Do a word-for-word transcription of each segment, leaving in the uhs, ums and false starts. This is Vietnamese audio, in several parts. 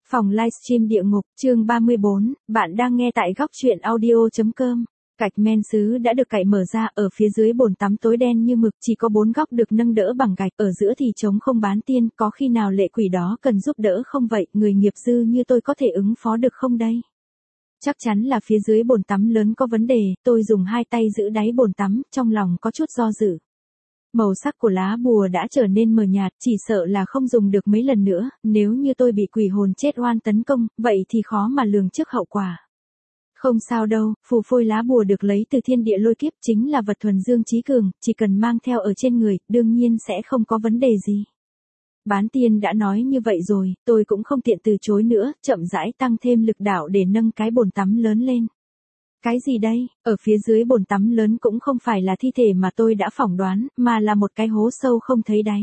Phòng livestream địa ngục, chương ba mươi bốn, bạn đang nghe tại góc truyện audio.com. Gạch men sứ đã được cạy mở ra, ở phía dưới bồn tắm tối đen như mực, chỉ có bốn góc được nâng đỡ bằng gạch, ở giữa thì trống không bán tiên, có khi nào lệ quỷ đó cần giúp đỡ không vậy, người nghiệp dư như tôi có thể ứng phó được không đây? Chắc chắn là phía dưới bồn tắm lớn có vấn đề, tôi dùng hai tay giữ đáy bồn tắm, trong lòng có chút do dự. Màu sắc của lá bùa đã trở nên mờ nhạt, chỉ sợ là không dùng được mấy lần nữa, nếu như tôi bị quỷ hồn chết oan tấn công, vậy thì khó mà lường trước hậu quả. Không sao đâu, phù phôi lá bùa được lấy từ thiên địa lôi kiếp chính là vật thuần dương chí cường, chỉ cần mang theo ở trên người, đương nhiên sẽ không có vấn đề gì. Bán tiên đã nói như vậy rồi, tôi cũng không tiện từ chối nữa, chậm rãi tăng thêm lực đạo để nâng cái bồn tắm lớn lên. Cái gì đây? Ở phía dưới bồn tắm lớn cũng không phải là thi thể mà tôi đã phỏng đoán, mà là một cái hố sâu không thấy đáy.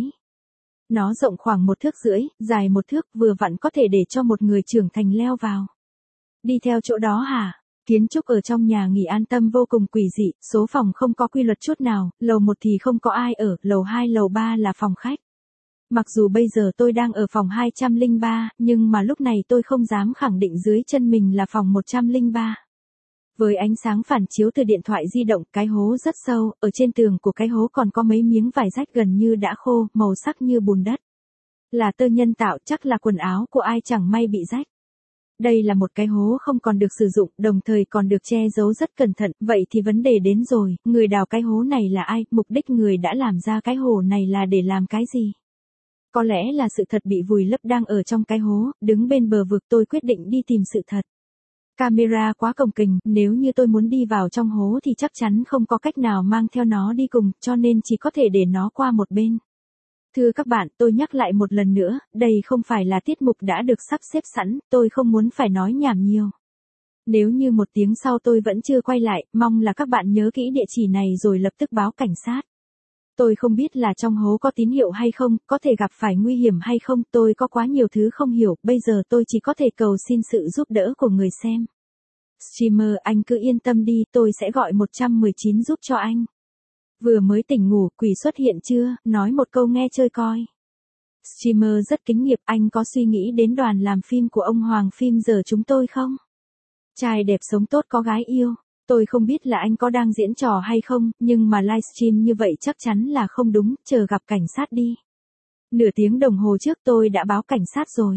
Nó rộng khoảng một thước rưỡi, dài một thước, vừa vặn có thể để cho một người trưởng thành leo vào. Đi theo chỗ đó hả? Kiến trúc ở trong nhà nghỉ an tâm vô cùng quỷ dị, số phòng không có quy luật chút nào, lầu một thì không có ai ở, lầu hai lầu ba là phòng khách. Mặc dù bây giờ tôi đang ở phòng hai trăm lẻ ba, nhưng mà lúc này tôi không dám khẳng định dưới chân mình là phòng một trăm lẻ ba. Với ánh sáng phản chiếu từ điện thoại di động, cái hố rất sâu, ở trên tường của cái hố còn có mấy miếng vải rách gần như đã khô, màu sắc như bùn đất. Là tơ nhân tạo, chắc là quần áo của ai chẳng may bị rách. Đây là một cái hố không còn được sử dụng, đồng thời còn được che giấu rất cẩn thận, vậy thì vấn đề đến rồi, người đào cái hố này là ai, mục đích người đã làm ra cái hố này là để làm cái gì? Có lẽ là sự thật bị vùi lấp đang ở trong cái hố, đứng bên bờ vực tôi quyết định đi tìm sự thật. Camera quá cồng kềnh, nếu như tôi muốn đi vào trong hố thì chắc chắn không có cách nào mang theo nó đi cùng, cho nên chỉ có thể để nó qua một bên. Thưa các bạn, tôi nhắc lại một lần nữa, đây không phải là tiết mục đã được sắp xếp sẵn, tôi không muốn phải nói nhảm nhiều. Nếu như một tiếng sau tôi vẫn chưa quay lại, mong là các bạn nhớ kỹ địa chỉ này rồi lập tức báo cảnh sát. Tôi không biết là trong hố có tín hiệu hay không, có thể gặp phải nguy hiểm hay không, tôi có quá nhiều thứ không hiểu, bây giờ tôi chỉ có thể cầu xin sự giúp đỡ của người xem. Streamer, anh cứ yên tâm đi, tôi sẽ gọi một một chín giúp cho anh. Vừa mới tỉnh ngủ, quỷ xuất hiện chưa, nói một câu nghe chơi coi. Streamer rất kính nghiệp, anh có suy nghĩ đến đoàn làm phim của ông Hoàng phim giờ chúng tôi không? Trai đẹp sống tốt có gái yêu. Tôi không biết là anh có đang diễn trò hay không, nhưng mà livestream như vậy chắc chắn là không đúng, chờ gặp cảnh sát đi. Nửa tiếng đồng hồ trước tôi đã báo cảnh sát rồi.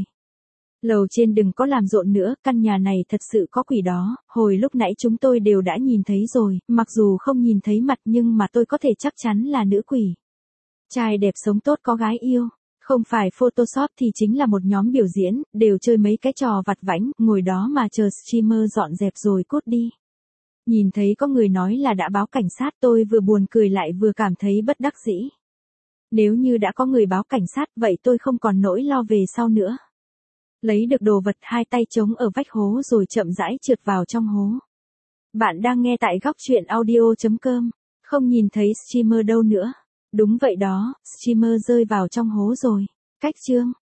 Lầu trên đừng có làm rộn nữa, căn nhà này thật sự có quỷ đó, hồi lúc nãy chúng tôi đều đã nhìn thấy rồi, mặc dù không nhìn thấy mặt nhưng mà tôi có thể chắc chắn là nữ quỷ. Trai đẹp sống tốt có gái yêu, không phải Photoshop thì chính là một nhóm biểu diễn, đều chơi mấy cái trò vặt vãnh, ngồi đó mà chờ streamer dọn dẹp rồi cút đi. Nhìn thấy có người nói là đã báo cảnh sát, tôi vừa buồn cười lại vừa cảm thấy bất đắc dĩ. Nếu như đã có người báo cảnh sát, vậy tôi không còn nỗi lo về sau nữa. Lấy được đồ vật, hai tay chống ở vách hố rồi chậm rãi trượt vào trong hố. Bạn đang nghe tại góc truyện audio.com. Không nhìn thấy streamer đâu nữa. Đúng vậy đó, streamer rơi vào trong hố rồi. Cách chương.